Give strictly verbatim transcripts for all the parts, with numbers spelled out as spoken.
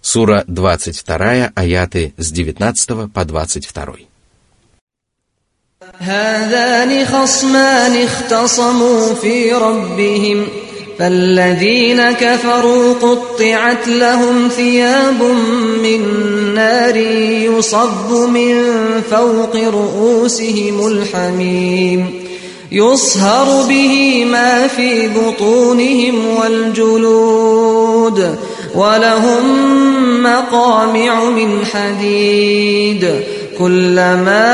Сура двадцать два, аяты с девятнадцатого по двадцать два. هذان خصمان اختصموا في ربهم فالذين كفروا قطعت لهم ثياب من نار يصب من فوق رؤوسهم الحميم يصهر به ما في بطونهم والجلود ولهم مقامع من حديد كلما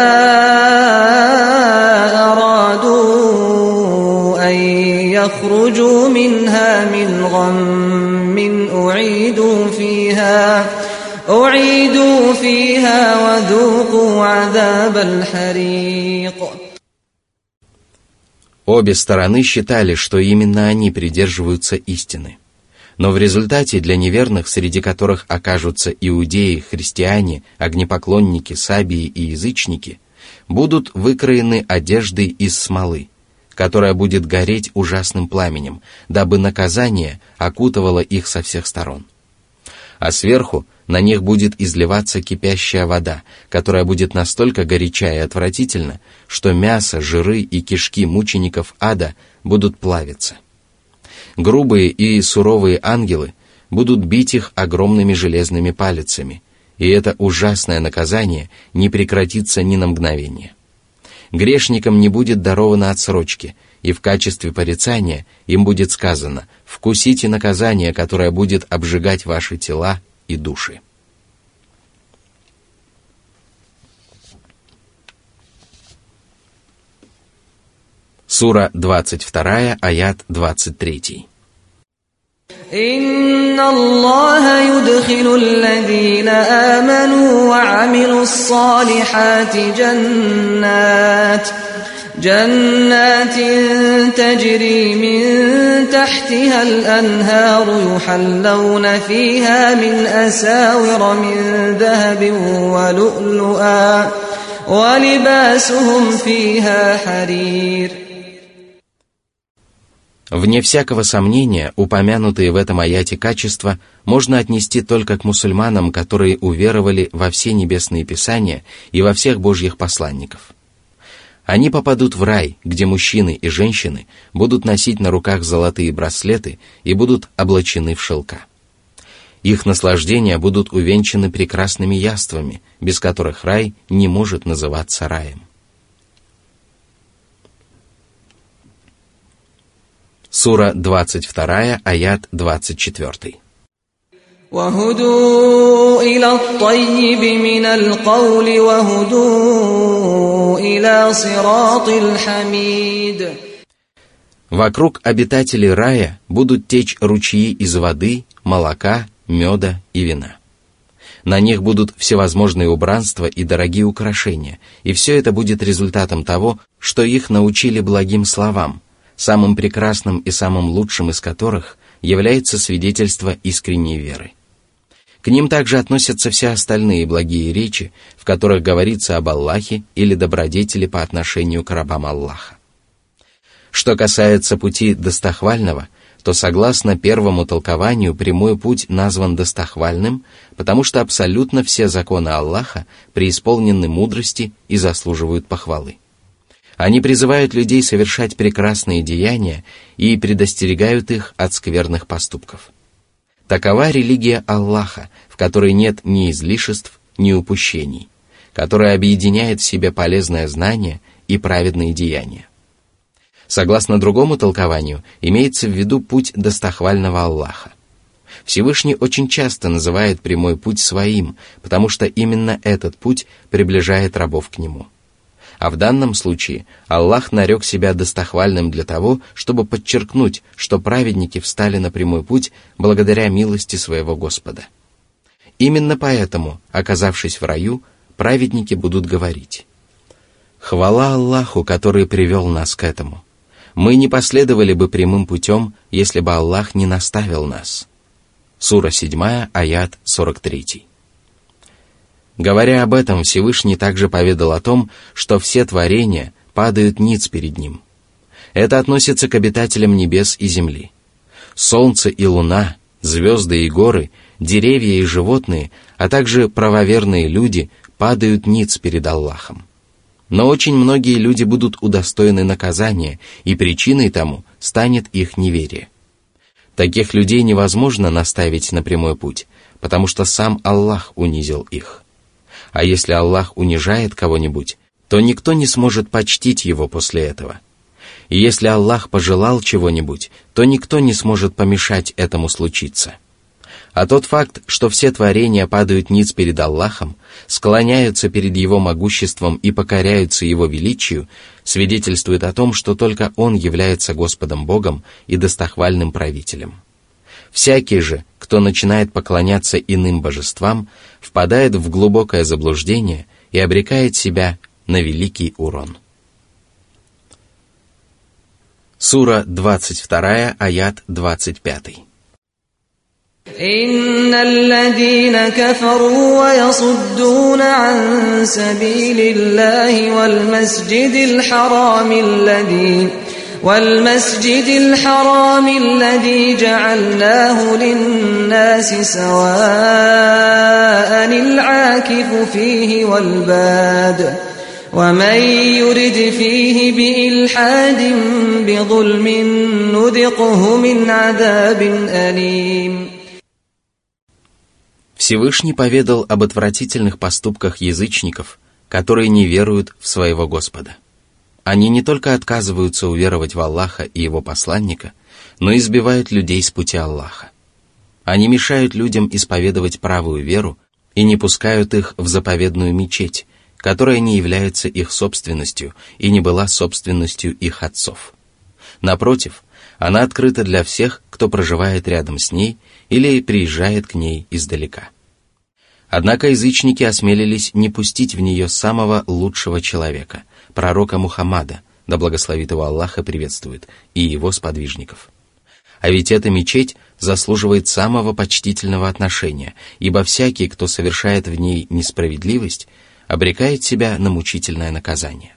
أرادوا أن يخرجوا منها من غم أعيدوا فيها أعيدوا فيها وذوقوا عذاب الحريق. Обе стороны считали, что именно они придерживаются истины. Но в результате для неверных, среди которых окажутся иудеи, христиане, огнепоклонники, сабии и язычники, будут выкроены одежды из смолы, которая будет гореть ужасным пламенем, дабы наказание окутывало их со всех сторон. А сверху на них будет изливаться кипящая вода, которая будет настолько горяча и отвратительна, что мясо, жиры и кишки мучеников ада будут плавиться. Грубые и суровые ангелы будут бить их огромными железными палицами, и это ужасное наказание не прекратится ни на мгновение. Грешникам не будет даровано отсрочки, и в качестве порицания им будет сказано: «Вкусите наказание, которое будет обжигать ваши тела и души». Сура двадцать два, аят двадцать три. إن الله يدخل الذين آمنوا وعملوا الصالحات جنات جنات تجري من تحتها الأنهار يحلون فيها من أساور من ذهب ولؤلؤا ولباسهم فيها حرير. Вне всякого сомнения, упомянутые в этом аяте качества можно отнести только к мусульманам, которые уверовали во все небесные писания и во всех Божьих посланников. Они попадут в рай, где мужчины и женщины будут носить на руках золотые браслеты и будут облачены в шелка. Их наслаждения будут увенчаны прекрасными яствами, без которых рай не может называться раем. Сура двадцать два, аят двадцать четыре. وهدوا إلى الطيب من القول وهدوا إلى صراط الحميد. Вокруг обитателей рая будут течь ручьи из воды, молока, меда и вина. На них будут всевозможные убранства и дорогие украшения, и все это будет результатом того, что их научили благим словам, самым прекрасным и самым лучшим из которых является свидетельство искренней веры. К ним также относятся все остальные благие речи, в которых говорится об Аллахе или добродетели по отношению к рабам Аллаха. Что касается пути достохвального, то согласно первому толкованию прямой путь назван достохвальным, потому что абсолютно все законы Аллаха преисполнены мудрости и заслуживают похвалы. Они призывают людей совершать прекрасные деяния и предостерегают их от скверных поступков. Такова религия Аллаха, в которой нет ни излишеств, ни упущений, которая объединяет в себе полезное знание и праведные деяния. Согласно другому толкованию, имеется в виду путь достохвального Аллаха. Всевышний очень часто называет прямой путь своим, потому что именно этот путь приближает рабов к нему. А в данном случае Аллах нарек себя достохвальным для того, чтобы подчеркнуть, что праведники встали на прямой путь благодаря милости своего Господа. Именно поэтому, оказавшись в раю, праведники будут говорить: «Хвала Аллаху, который привел нас к этому. Мы не последовали бы прямым путем, если бы Аллах не наставил нас». Сура седьмая, аят сорок три. Говоря об этом, Всевышний также поведал о том, что все творения падают ниц перед Ним. Это относится к обитателям небес и земли. Солнце и луна, звезды и горы деревья и животные, а также правоверные люди падают ниц перед Аллахом. Но очень многие люди будут удостоены наказания, и причиной тому станет их неверие. Таких людей невозможно наставить на прямой путь, потому что сам Аллах унизил их. А если Аллах унижает кого-нибудь, то никто не сможет почтить его после этого. И если Аллах пожелал чего-нибудь, то никто не сможет помешать этому случиться. А тот факт, что все творения падают ниц перед Аллахом, склоняются перед Его могуществом и покоряются Его величию, свидетельствует о том, что только Он является Господом Богом и достохвальным правителем. Всякий же, кто начинает поклоняться иным божествам, впадает в глубокое заблуждение и обрекает себя на великий урон. Сура двадцать два, аят двадцать пять. إن الذين كفروا ويصدون عن سبيل الله والمسجد الحرام الذي والمسجد الحرام الذي جعلناه للناس سواء العاكف فيه والباد ومن يرد فيه بإلحاد بظلم نذقه من عذاب أليم. Всевышний поведал об отвратительных поступках язычников, которые не веруют в своего Господа. Они не только отказываются уверовать в Аллаха и Его посланника, но и сбивают людей с пути Аллаха. Они мешают людям исповедовать правую веру и не пускают их в заповедную мечеть, которая не является их собственностью и не была собственностью их отцов. Напротив, она открыта для всех, кто проживает рядом с ней или приезжает к ней издалека. Однако язычники осмелились не пустить в нее самого лучшего человека, пророка Мухаммада, да благословит его Аллах и приветствует, и его сподвижников. А ведь эта мечеть заслуживает самого почтительного отношения, ибо всякий, кто совершает в ней несправедливость, обрекает себя на мучительное наказание.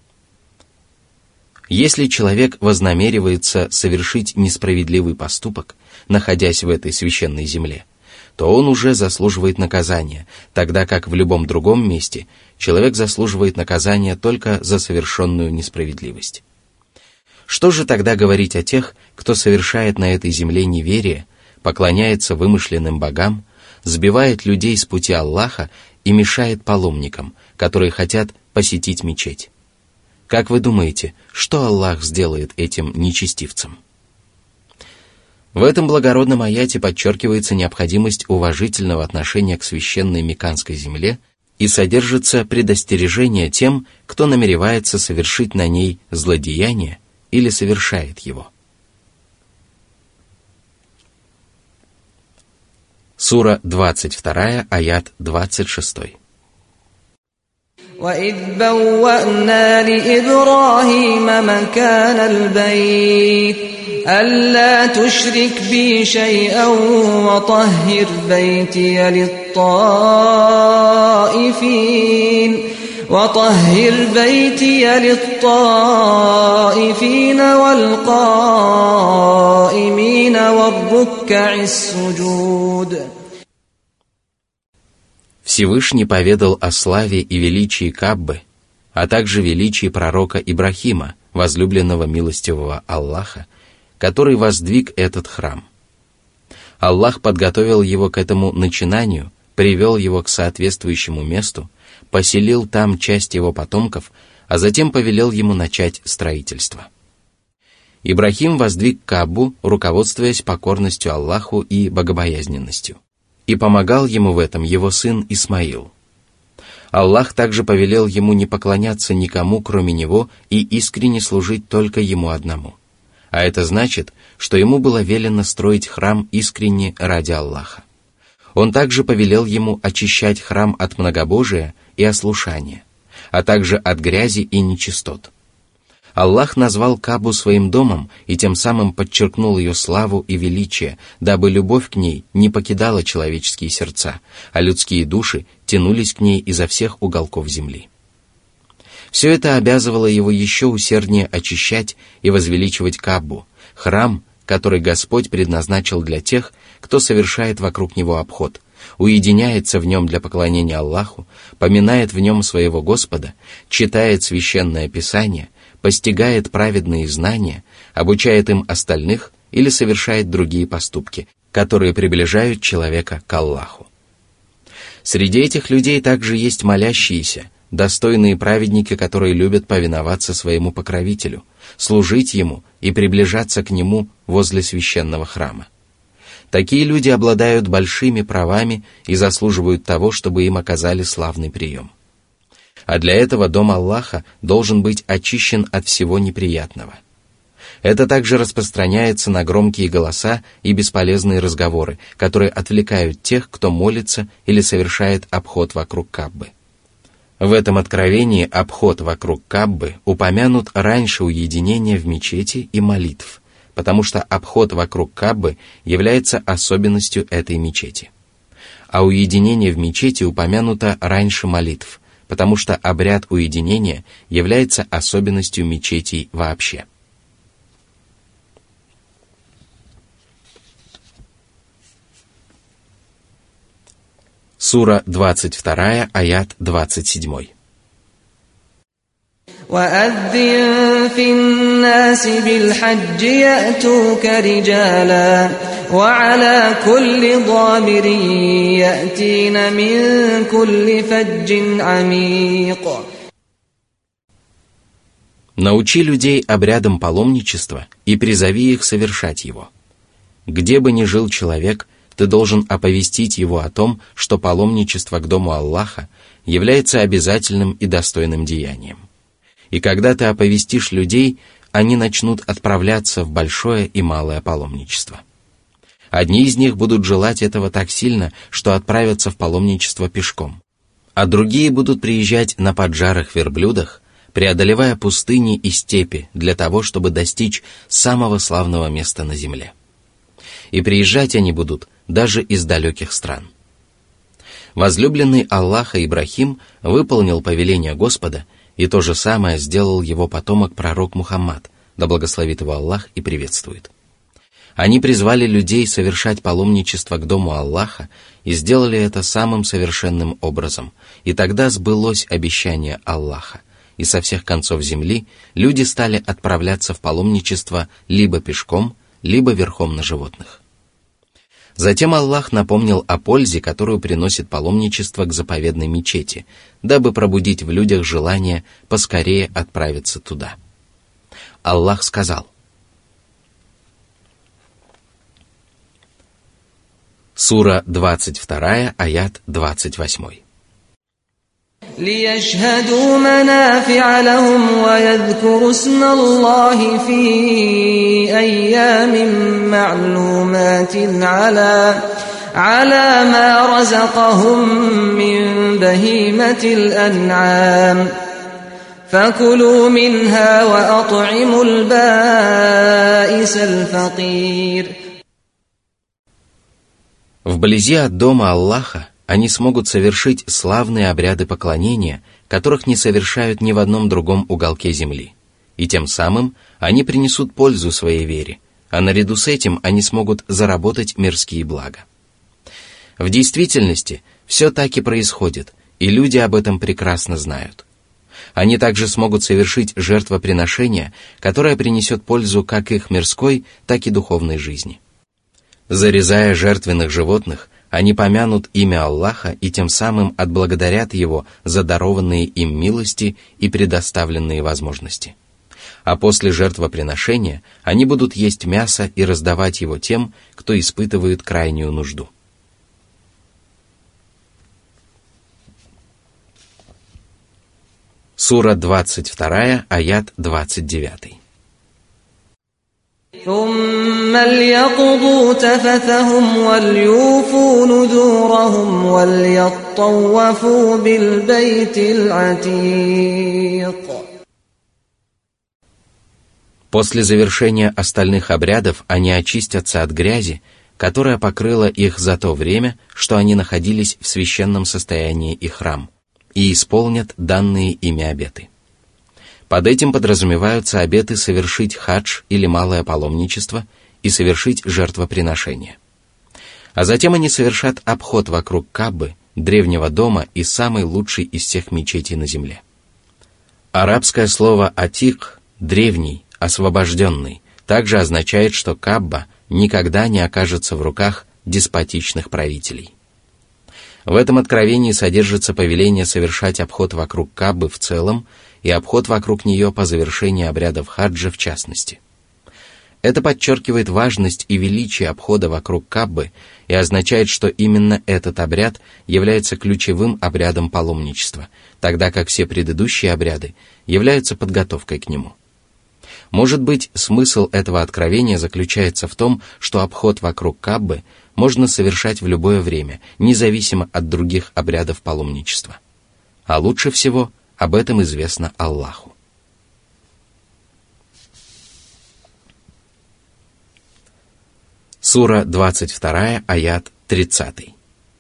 Если человек вознамеривается совершить несправедливый поступок, находясь в этой священной земле, то он уже заслуживает наказания, тогда как в любом другом месте человек заслуживает наказания только за совершенную несправедливость. Что же тогда говорить о тех, кто совершает на этой земле неверие, поклоняется вымышленным богам, сбивает людей с пути Аллаха и мешает паломникам, которые хотят посетить мечеть? Как вы думаете, что Аллах сделает этим нечестивцам? В этом благородном аяте подчеркивается необходимость уважительного отношения к священной Мекканской земле и содержится предостережение тем, кто намеревается совершить на ней злодеяние или совершает его. Сура двадцать два, аят двадцать шесть. وَإِذْ بَوَّأْنَا لِإِبْرَاهِيمَ مَكَانَ الْبَيْتِ أَلَّا تُشْرِكْ بِي شَيْئًا وَطَهِّرْ بَيْتِيَ لِلطَّائِفِينَ وَطَهِّرْ بَيْتِيَ لِلطَّائِفِينَ وَالْقَائِمِينَ وَالرُّكَّعِ السُّجُودِ. Всевышний поведал о славе и величии Каабы, а также величии пророка Ибрахима, возлюбленного милостивого Аллаха, который воздвиг этот храм. Аллах подготовил его к этому начинанию, привел его к соответствующему месту, поселил там часть его потомков, а затем повелел ему начать строительство. Ибрахим воздвиг Каабу, руководствуясь покорностью Аллаху и богобоязненностью. И помогал ему в этом его сын Исмаил. Аллах также повелел ему не поклоняться никому, кроме него, и искренне служить только ему одному. А это значит, что ему было велено строить храм искренне ради Аллаха. Он также повелел ему очищать храм от многобожия и ослушания, а также от грязи и нечистот. Аллах назвал Каабу своим домом и тем самым подчеркнул ее славу и величие, дабы любовь к ней не покидала человеческие сердца, а людские души тянулись к ней изо всех уголков земли. Все это обязывало его еще усерднее очищать и возвеличивать Каабу, храм, который Господь предназначил для тех, кто совершает вокруг него обход, уединяется в нем для поклонения Аллаху, поминает в нем своего Господа, читает священное Писание, постигает праведные знания, обучает им остальных или совершает другие поступки, которые приближают человека к Аллаху. Среди этих людей также есть молящиеся, достойные праведники, которые любят повиноваться своему покровителю, служить ему и приближаться к нему возле священного храма. Такие люди обладают большими правами и заслуживают того, чтобы им оказали славный прием. А для этого дом Аллаха должен быть очищен от всего неприятного. Это также распространяется на громкие голоса и бесполезные разговоры, которые отвлекают тех, кто молится или совершает обход вокруг Каабы. В этом откровении обход вокруг Каабы упомянут раньше уединения в мечети и молитв, потому что обход вокруг Каабы является особенностью этой мечети. А уединение в мечети упомянуто раньше молитв, потому что обряд уединения является особенностью мечетей вообще. Сура двадцать два, аят двадцать семь. وَأَذِّن فِي النَّاسِ بِالْحَجِّ يَأْتُوكَ رِجَالًا وَعَلَى كُلِّ ضَامِرٍ يَأْتِينَ مِنْ كُلِّ فَجٍّ عَمِيقٍ. Научи людей обрядам паломничества и призови их совершать его. Где бы ни жил человек, ты должен оповестить его о том, что паломничество к дому Аллаха является обязательным и достойным деянием. И когда ты оповестишь людей, они начнут отправляться в большое и малое паломничество. Одни из них будут желать этого так сильно, что отправятся в паломничество пешком, а другие будут приезжать на поджарых верблюдах, преодолевая пустыни и степи для того, чтобы достичь самого славного места на земле. И приезжать они будут даже из далеких стран. Возлюбленный Аллаха Ибрахим выполнил повеление Господа, и то же самое сделал его потомок пророк Мухаммад, да благословит его Аллах и приветствует. Они призвали людей совершать паломничество к дому Аллаха и сделали это самым совершенным образом, и тогда сбылось обещание Аллаха, и со всех концов земли люди стали отправляться в паломничество либо пешком, либо верхом на животных. Затем Аллах напомнил о пользе, которую приносит паломничество к заповедной мечети, дабы пробудить в людях желание поскорее отправиться туда. Аллах сказал: Сура двадцать два, аят двадцать восемь. لِيَشْهَدُوا مَنَافِعَ لَهُمْ وَيَذْكُرُوا اسْمَ اللَّهِ فِي أَيَّامٍ مَّعْلُومَاتٍ عَلَى عَلَى مَا رَزَقَهُم مِّن بَهِيمَةِ الْأَنْعَامِ فَكُلُوا مِنْهَا وَأَطْعِمُوا الْبَائِسَ الْفَقِيرَ. Вблизи от дома Аллаха они смогут совершить славные обряды поклонения, которых не совершают ни в одном другом уголке земли, и тем самым они принесут пользу своей вере, а наряду с этим они смогут заработать мирские блага. В действительности все так и происходит, и люди об этом прекрасно знают. Они также смогут совершить жертвоприношение, которое принесет пользу как их мирской, так и духовной жизни. Зарезая жертвенных животных, они помянут имя Аллаха и тем самым отблагодарят Его за дарованные им милости и предоставленные возможности. А после жертвоприношения они будут есть мясо и раздавать его тем, кто испытывает крайнюю нужду. Сура двадцать два, аят двадцать девять. ثُمَّ لْيَقْضُوا تَفَثَهُمْ وَلْيُوفُوا نُذُورَهُمْ وَلْيَطَّوَّفُوا بِالْبَيْتِ الْعَتِيقِ. После завершения остальных обрядов они очистятся от грязи, которая покрыла их за то время, что они находились в священном состоянии и храм, и исполнят данные ими обеты. Под этим подразумеваются обеты совершить хадж или малое паломничество и совершить жертвоприношение. А затем они совершат обход вокруг Каабы, древнего дома и самой лучшей из всех мечетей на земле. Арабское слово «атик» — древний, освобожденный, также означает, что Кааба никогда не окажется в руках деспотичных правителей. В этом откровении содержится повеление совершать обход вокруг Каабы в целом и обход вокруг нее по завершении обрядов хаджа в частности. Это подчеркивает важность и величие обхода вокруг Каабы и означает, что именно этот обряд является ключевым обрядом паломничества, тогда как все предыдущие обряды являются подготовкой к нему. Может быть, смысл этого откровения заключается в том, что обход вокруг Каабы можно совершать в любое время, независимо от других обрядов паломничества. А лучше всего об этом известно Аллаху. Сура двадцать два, аят тридцать.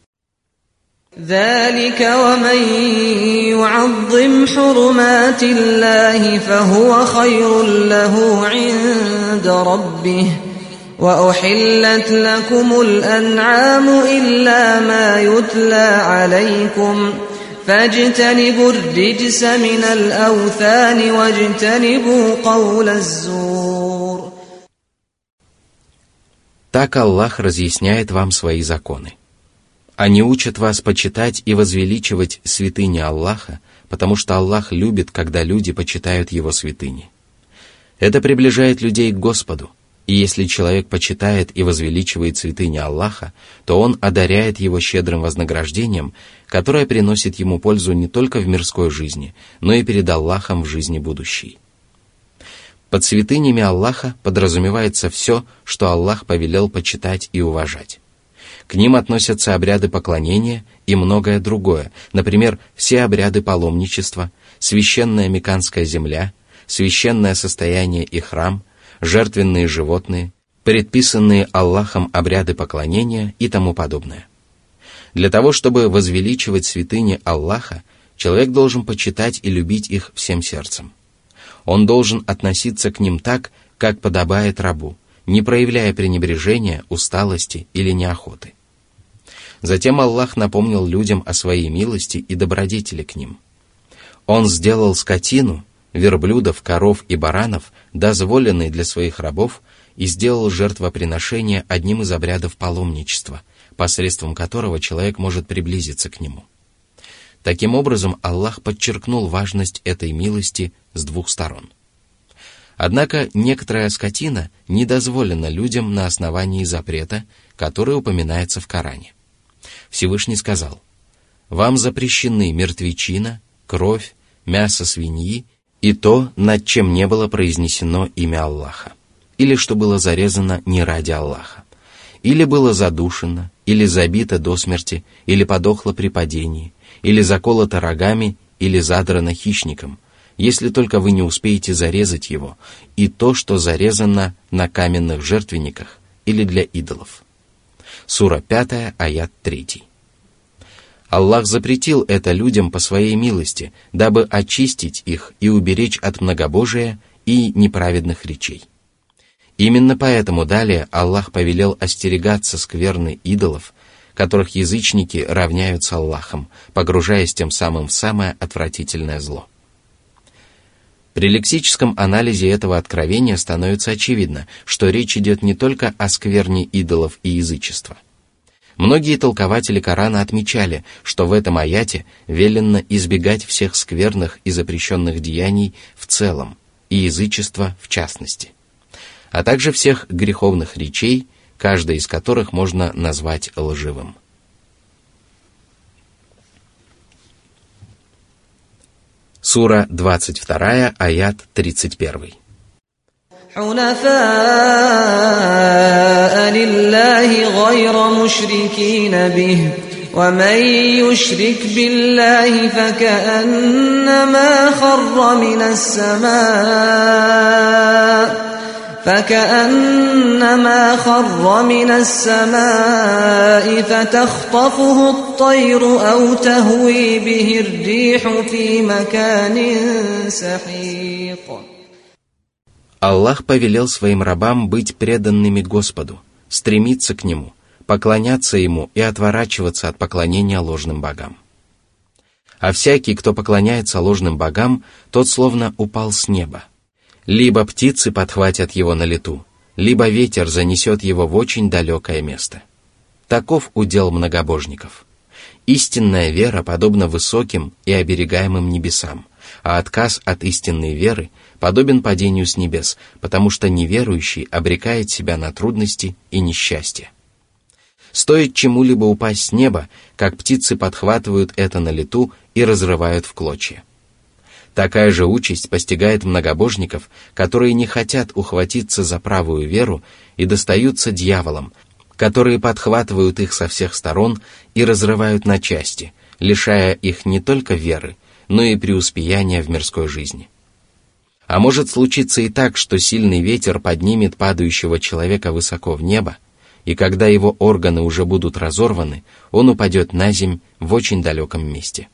ذلك ومن يعظم حرمات الله فهو خير له عند ربه وأحلت لكم الأنعام إلا ما يتلى عليكم فاجتنبوا الرجس من الأوثان واجتنبوا قول الزور. Так Аллах разъясняет вам свои законы. Они учат вас почитать и возвеличивать святыни Аллаха, потому что Аллах любит, когда люди почитают Его святыни. Это приближает людей к Господу, и если человек почитает и возвеличивает святыни Аллаха, то он одаряет его щедрым вознаграждением, которое приносит ему пользу не только в мирской жизни, но и перед Аллахом в жизни будущей. Под святынями Аллаха подразумевается все, что Аллах повелел почитать и уважать. К ним относятся обряды поклонения и многое другое, например, все обряды паломничества, священная Мекканская земля, священное состояние и храм, жертвенные животные, предписанные Аллахом обряды поклонения и тому подобное. Для того, чтобы возвеличивать святыни Аллаха, человек должен почитать и любить их всем сердцем. Он должен относиться к ним так, как подобает рабу, не проявляя пренебрежения, усталости или неохоты. Затем Аллах напомнил людям о своей милости и добродетели к ним. Он сделал скотину, верблюдов, коров и баранов, дозволенной для своих рабов, и сделал жертвоприношение одним из обрядов паломничества, посредством которого человек может приблизиться к нему. Таким образом, Аллах подчеркнул важность этой милости с двух сторон. Однако некоторая скотина не дозволена людям на основании запрета, который упоминается в Коране. Всевышний сказал: «Вам запрещены мертвечина, кровь, мясо свиньи и то, над чем не было произнесено имя Аллаха, или что было зарезано не ради Аллаха, или было задушено, или забито до смерти, или подохло при падении, или заколото рогами, или задрано хищником, если только вы не успеете зарезать его, и то, что зарезано на каменных жертвенниках или для идолов». Сура пятая, аят третий. Аллах запретил это людям по своей милости, дабы очистить их и уберечь от многобожия и неправедных речей. Именно поэтому далее Аллах повелел остерегаться скверны идолов, которых язычники равняют с Аллахом, погружаясь тем самым в самое отвратительное зло. При лексическом анализе этого откровения становится очевидно, что речь идет не только о скверне идолов и язычества. Многие толкователи Корана отмечали, что в этом аяте велено избегать всех скверных и запрещенных деяний в целом, и язычества в частности, а также всех греховных речей, каждая из которых можно назвать лживым. Сура двадцать два, аят тридцать один. حنفاء لله غير مشركين به ومن يشرك بالله فكأنما خر من السماء فكأنما خر من السماء فتخطفه الطير أو تهوي به الريح في مكان سحيق. Аллах повелел своим рабам быть преданными Господу, стремиться к Нему, поклоняться ему и отворачиваться от поклонения ложным богам. А всякий, кто поклоняется ложным богам, тот словно упал с неба. Либо птицы подхватят его на лету, либо ветер занесет его в очень далекое место. Таков удел многобожников. Истинная вера подобна высоким и оберегаемым небесам, а отказ от истинной веры подобен падению с небес, потому что неверующий обрекает себя на трудности и несчастье. Стоит чему-либо упасть с неба, как птицы подхватывают это на лету и разрывают в клочья. Такая же участь постигает многобожников, которые не хотят ухватиться за правую веру и достаются дьяволам, которые подхватывают их со всех сторон и разрывают на части, лишая их не только веры, но и преуспеяния в мирской жизни. А может случиться и так, что сильный ветер поднимет падающего человека высоко в небо, и когда его органы уже будут разорваны, он упадет на земь в очень далеком месте.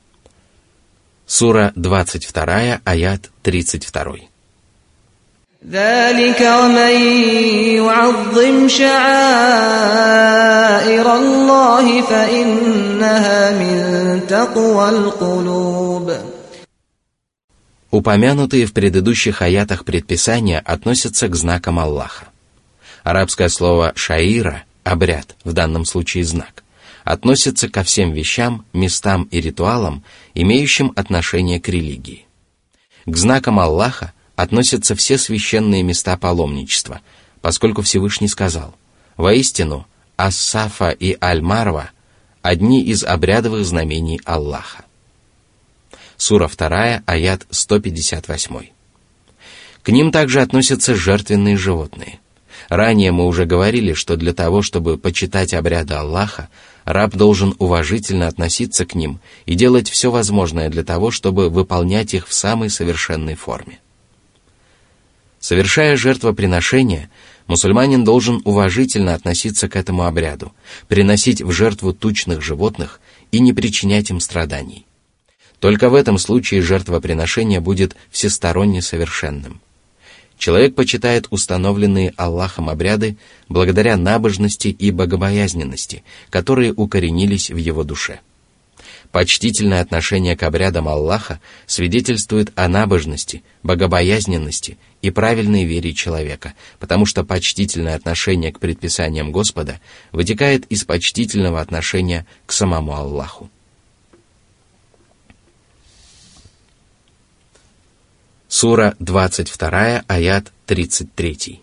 Сура двадцать два, аят тридцать два. ذلك ومن يعظم شعائر الله فإنها من تقوى القلوب. Упомянутые в предыдущих аятах предписания относятся к знакам Аллаха. Арабское слово «шаира» — обряд, в данном случае знак, относится ко всем вещам, местам и ритуалам, имеющим отношение к религии. К знакам Аллаха относятся все священные места паломничества, поскольку Всевышний сказал: «Воистину, Ас-Сафа и Аль-Марва – одни из обрядовых знамений Аллаха». Сура два, аят сто пятьдесят восемь. К ним также относятся жертвенные животные. Ранее мы уже говорили, что для того, чтобы почитать обряды Аллаха, раб должен уважительно относиться к ним и делать все возможное для того, чтобы выполнять их в самой совершенной форме. Совершая жертвоприношение, мусульманин должен уважительно относиться к этому обряду, приносить в жертву тучных животных и не причинять им страданий. Только в этом случае жертвоприношение будет всесторонне совершенным. Человек почитает установленные Аллахом обряды благодаря набожности и богобоязненности, которые укоренились в его душе. Почтительное отношение к обрядам Аллаха свидетельствует о набожности, богобоязненности и правильной вере человека, потому что почтительное отношение к предписаниям Господа вытекает из почтительного отношения к самому Аллаху. Сура двадцать два, аят тридцать три.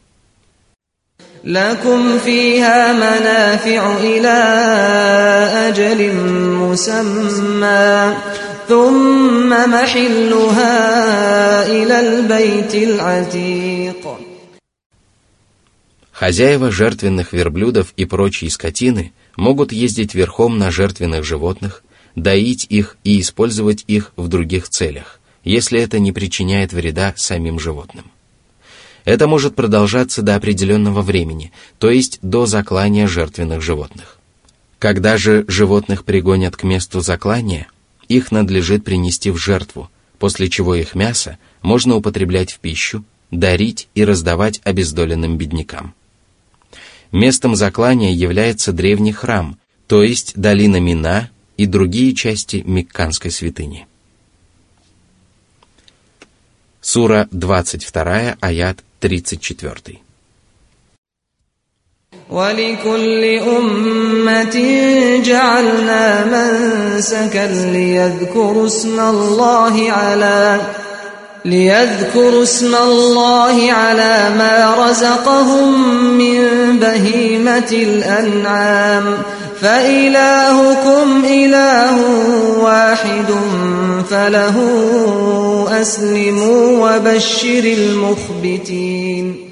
لكم فيها منافع إلى أجل مسمى ثم محلها إلى البيت العتيق. Хозяева жертвенных верблюдов и прочей скотины могут ездить верхом на жертвенных животных, доить их и использовать их в других целях, если это не причиняет вреда самим животным. Это может продолжаться до определенного времени, то есть до заклания жертвенных животных. Когда же животных пригонят к месту заклания, их надлежит принести в жертву, после чего их мясо можно употреблять в пищу, дарить и раздавать обездоленным беднякам. Местом заклания является древний храм, то есть долина Мина и другие части Мекканской святыни. Сура двадцать два, аят тридцать четыре. ولكل أمة جعلنا منسكا ليذكروا اسم الله على ليذكروا اسم الله على ما رزقهم من بهيمة الأنعام فإلهكم إله واحد فله أسلموا وبشر المخبتين.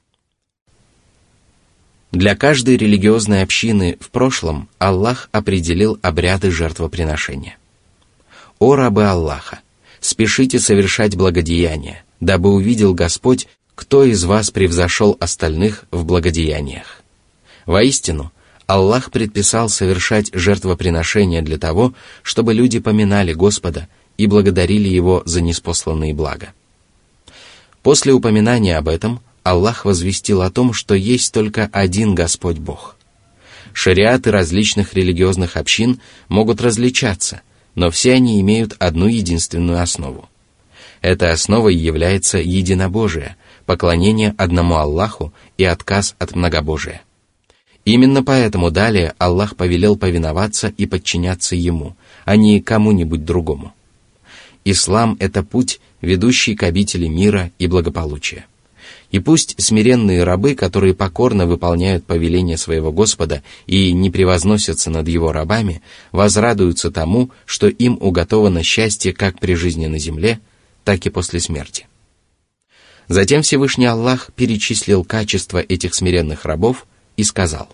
Для каждой религиозной общины в прошлом Аллах определил обряды жертвоприношения. «О рабы Аллаха, спешите совершать благодеяния, дабы увидел Господь, кто из вас превзошел остальных в благодеяниях. Воистину, Аллах предписал совершать жертвоприношения для того, чтобы люди поминали Господа и благодарили Его за ниспосланные блага. После упоминания об этом, Аллах возвестил о том, что есть только один Господь Бог. Шариаты различных религиозных общин могут различаться, но все они имеют одну единственную основу. Этой основой является единобожие, поклонение одному Аллаху и отказ от многобожия. Именно поэтому далее Аллах повелел повиноваться и подчиняться Ему, а не кому-нибудь другому. Ислам – это путь, ведущий к обители мира и благополучия. И пусть смиренные рабы, которые покорно выполняют повеления своего Господа и не превозносятся над Его рабами, возрадуются тому, что им уготовано счастье как при жизни на земле, так и после смерти. Затем Всевышний Аллах перечислил качества этих смиренных рабов и сказал: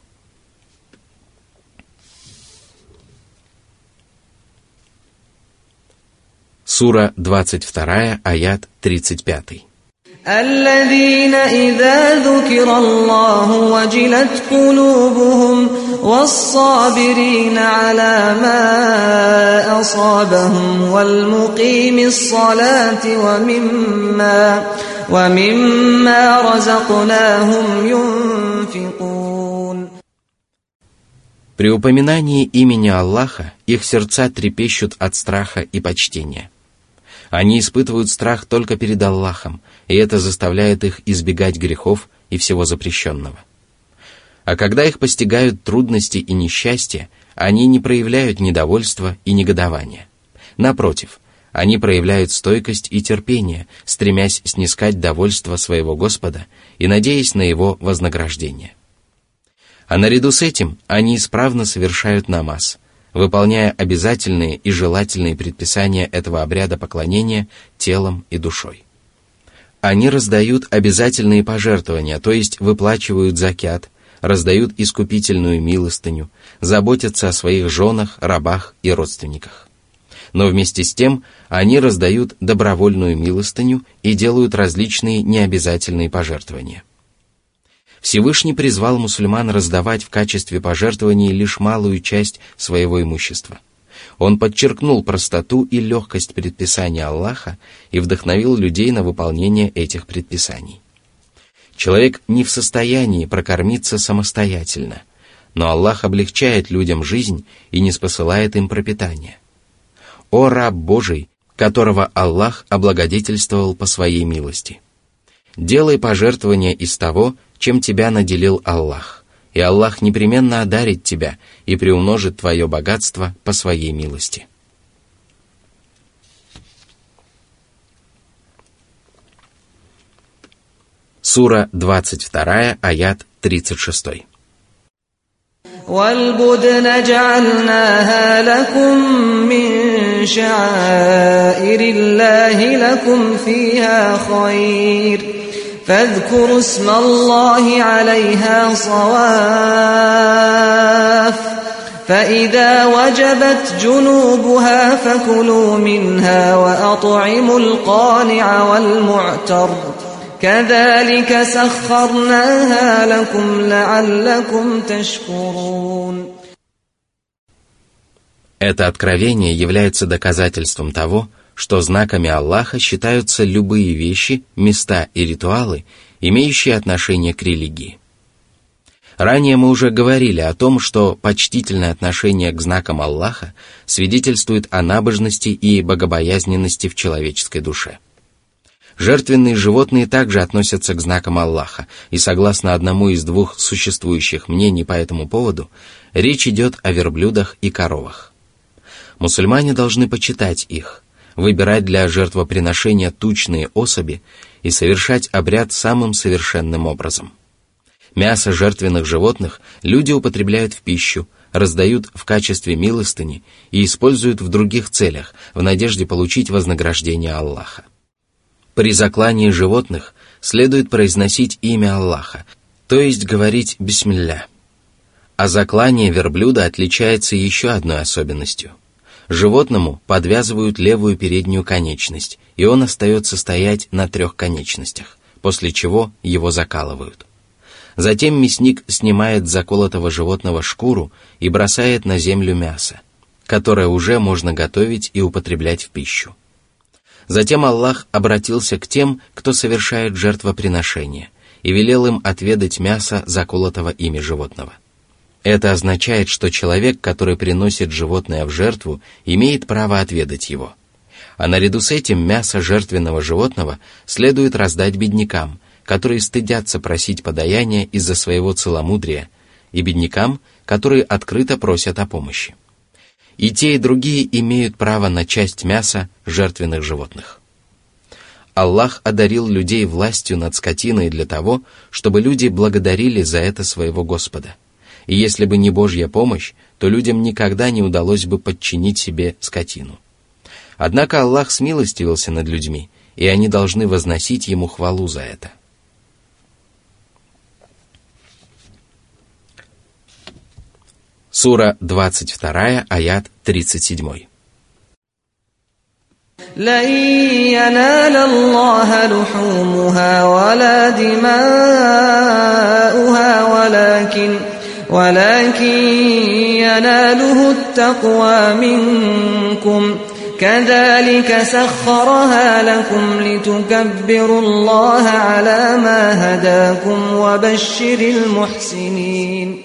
Сура двадцать два, аят тридцать пять. الذين إذا ذكر الله وجلت قلوبهم والصابرين على ما أصابهم والمقيم الصلاة ومما ومما رزقناهم ينفقون. При упоминании имени Аллаха их сердца трепещут от страха и почтения. Они испытывают страх только перед Аллахом, и это заставляет их избегать грехов и всего запрещенного. А когда их постигают трудности и несчастья, они не проявляют недовольства и негодования. Напротив, они проявляют стойкость и терпение, стремясь снискать довольство своего Господа и надеясь на Его вознаграждение. А наряду с этим они исправно совершают намаз, выполняя обязательные и желательные предписания этого обряда поклонения телом и душой. Они раздают обязательные пожертвования, то есть выплачивают закят, раздают искупительную милостыню, заботятся о своих женах, рабах и родственниках. Но вместе с тем они раздают добровольную милостыню и делают различные необязательные пожертвования. Всевышний призвал мусульман раздавать в качестве пожертвований лишь малую часть своего имущества. Он подчеркнул простоту и легкость предписания Аллаха и вдохновил людей на выполнение этих предписаний. Человек не в состоянии прокормиться самостоятельно, но Аллах облегчает людям жизнь и не спосылает им пропитание. О раб Божий, которого Аллах облагодетельствовал по своей милости! Делай пожертвования из того, чем тебя наделил Аллах, и Аллах непременно одарит тебя и приумножит твое богатство по своей милости. Сура двадцать два, аят тридцать шесть. وَالْبُدْنَ جَعَلْنَاهَا لَكُم مِّن شَعَائِرِ اللَّهِ لَكُمْ فِيهَا خَيْرٌ فاذكروا اسم الله عليها صواف فإذا وجبت جنوبها فكلوا منها وأطعموا القانع والمعتر كذلك سخرناها لكم لعلكم تشكرون. Это откровение является доказательством того, что знаками Аллаха считаются любые вещи, места и ритуалы, имеющие отношение к религии. Ранее мы уже говорили о том, что почтительное отношение к знакам Аллаха свидетельствует о набожности и богобоязненности в человеческой душе. Жертвенные животные также относятся к знакам Аллаха, и согласно одному из двух существующих мнений по этому поводу, речь идет о верблюдах и коровах. Мусульмане должны почитать их, выбирать для жертвоприношения тучные особи и совершать обряд самым совершенным образом. Мясо жертвенных животных люди употребляют в пищу, раздают в качестве милостыни и используют в других целях, в надежде получить вознаграждение Аллаха. При заклании животных следует произносить имя Аллаха, то есть говорить «Бисмилля». А заклание верблюда отличается еще одной особенностью. Животному подвязывают левую переднюю конечность, и он остается стоять на трех конечностях, после чего его закалывают. Затем мясник снимает с заколотого животного шкуру и бросает на землю мясо, которое уже можно готовить и употреблять в пищу. Затем Аллах обратился к тем, кто совершает жертвоприношение, и велел им отведать мясо заколотого ими животного. Это означает, что человек, который приносит животное в жертву, имеет право отведать его. А наряду с этим мясо жертвенного животного следует раздать беднякам, которые стыдятся просить подаяния из-за своего целомудрия, и беднякам, которые открыто просят о помощи. И те, и другие имеют право на часть мяса жертвенных животных. Аллах одарил людей властью над скотиной для того, чтобы люди благодарили за это своего Господа. И если бы не Божья помощь, то людям никогда не удалось бы подчинить себе скотину. Однако Аллах смилостивился над людьми, и они должны возносить Ему хвалу за это. Сура двадцать два, аят тридцать семь. لن ينال الله لحومها ولا دماؤها ولكن ولكن يناله التقوى منكم كذلك سخرها لكم لتكبروا الله على ما هداكم وبشر المحسنين.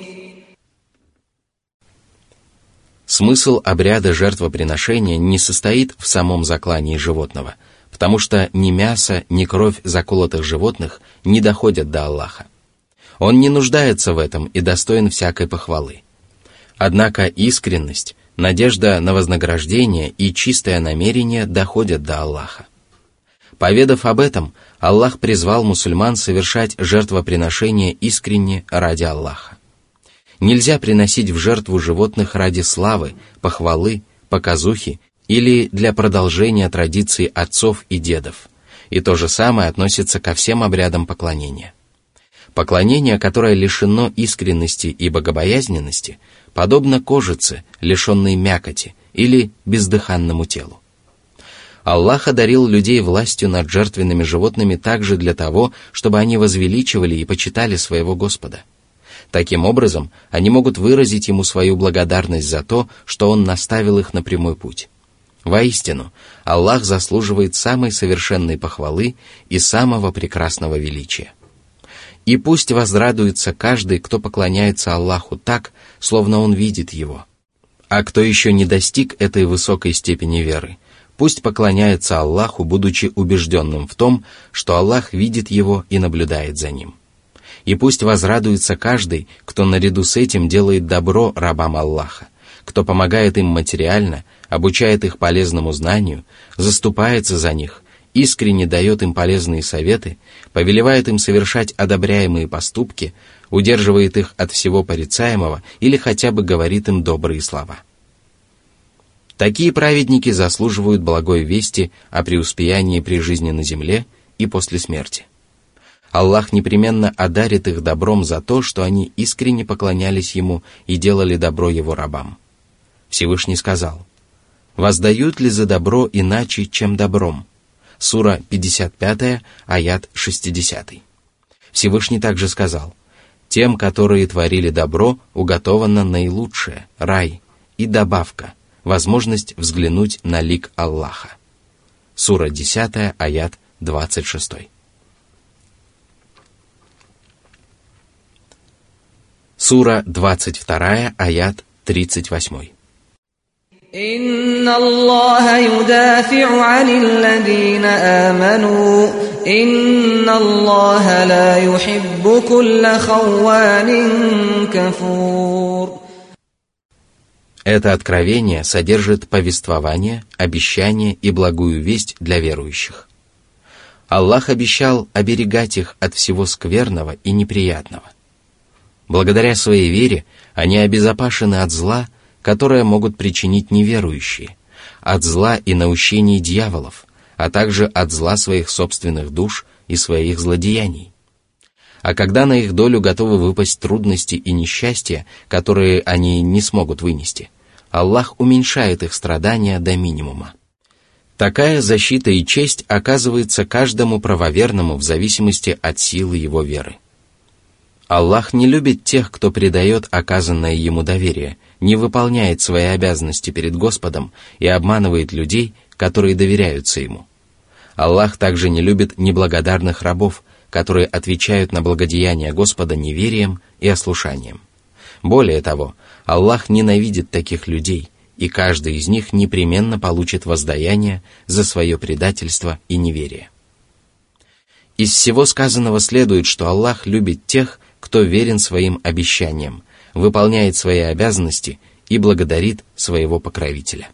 Смысл обряда жертвоприношения не состоит в самом заклании животного, потому что ни мясо, ни кровь заколотых животных не доходят до Аллаха. Он не нуждается в этом и достоин всякой похвалы. Однако искренность, надежда на вознаграждение и чистое намерение доходят до Аллаха. Поведав об этом, Аллах призвал мусульман совершать жертвоприношение искренне ради Аллаха. Нельзя приносить в жертву животных ради славы, похвалы, показухи или для продолжения традиций отцов и дедов. И то же самое относится ко всем обрядам поклонения. Поклонение, которое лишено искренности и богобоязненности, подобно кожице, лишенной мякоти, или бездыханному телу. Аллах одарил людей властью над жертвенными животными также для того, чтобы они возвеличивали и почитали своего Господа. Таким образом, они могут выразить Ему свою благодарность за то, что Он наставил их на прямой путь. Воистину, Аллах заслуживает самой совершенной похвалы и самого прекрасного величия. И пусть возрадуется каждый, кто поклоняется Аллаху так, словно он видит Его. А кто еще не достиг этой высокой степени веры, пусть поклоняется Аллаху, будучи убежденным в том, что Аллах видит его и наблюдает за ним. И пусть возрадуется каждый, кто наряду с этим делает добро рабам Аллаха, кто помогает им материально, обучает их полезному знанию, заступается за них, искренне дает им полезные советы, повелевает им совершать одобряемые поступки, удерживает их от всего порицаемого или хотя бы говорит им добрые слова. Такие праведники заслуживают благой вести о преуспеянии при жизни на земле и после смерти. Аллах непременно одарит их добром за то, что они искренне поклонялись Ему и делали добро Его рабам. Всевышний сказал: «Воздают ли за добро иначе, чем добром?» Сура пятьдесят пять, аят шестьдесят. Всевышний также сказал: «Тем, которые творили добро, уготовано наилучшее, рай, и добавка, возможность взглянуть на лик Аллаха». Сура десять, аят двадцать шесть. Сура двадцать два, аят тридцать восемь. «Инна Аллаха юдафи'у анилладина аману, инна Аллаха ла юхиббу кулла хавванин кафур». Это откровение содержит повествование, обещание и благую весть для верующих. Аллах обещал оберегать их от всего скверного и неприятного. Благодаря своей вере они обезопасены от зла, которое могут причинить неверующие, от зла и наущений дьяволов, а также от зла своих собственных душ и своих злодеяний. А когда на их долю готовы выпасть трудности и несчастья, которые они не смогут вынести, Аллах уменьшает их страдания до минимума. Такая защита и честь оказывается каждому правоверному в зависимости от силы его веры. Аллах не любит тех, кто предает оказанное ему доверие, не выполняет свои обязанности перед Господом и обманывает людей, которые доверяются ему. Аллах также не любит неблагодарных рабов, которые отвечают на благодеяния Господа неверием и ослушанием. Более того, Аллах ненавидит таких людей, и каждый из них непременно получит воздаяние за свое предательство и неверие. Из всего сказанного следует, что Аллах любит тех, кто верен своим обещаниям, выполняет свои обязанности и благодарит своего покровителя.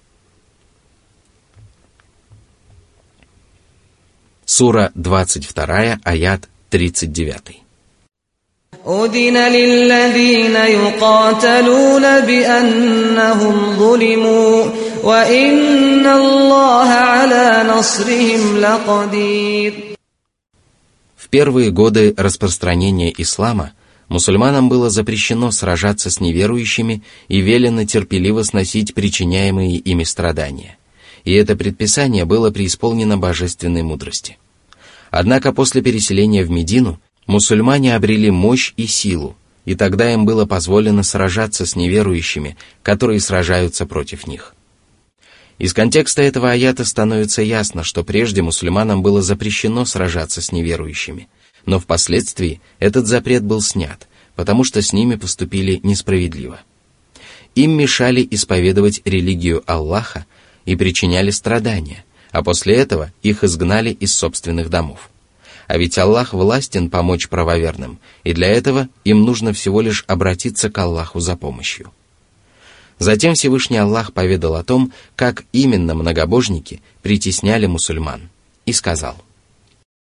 Сура двадцать два, аят тридцать девять. أذن للذين يقاتلون بأنهم ظلموا وإن الله على نصرهم لقدير. В первые годы распространения ислама мусульманам было запрещено сражаться с неверующими и велено терпеливо сносить причиняемые ими страдания. И это предписание было преисполнено божественной мудрости. Однако после переселения в Медину мусульмане обрели мощь и силу, и тогда им было позволено сражаться с неверующими, которые сражаются против них. Из контекста этого аята становится ясно, что прежде мусульманам было запрещено сражаться с неверующими, но впоследствии этот запрет был снят, потому что с ними поступили несправедливо. Им мешали исповедовать религию Аллаха и причиняли страдания, а после этого их изгнали из собственных домов. А ведь Аллах властен помочь правоверным, и для этого им нужно всего лишь обратиться к Аллаху за помощью. Затем Всевышний Аллах поведал о том, как именно многобожники притесняли мусульман, и сказал: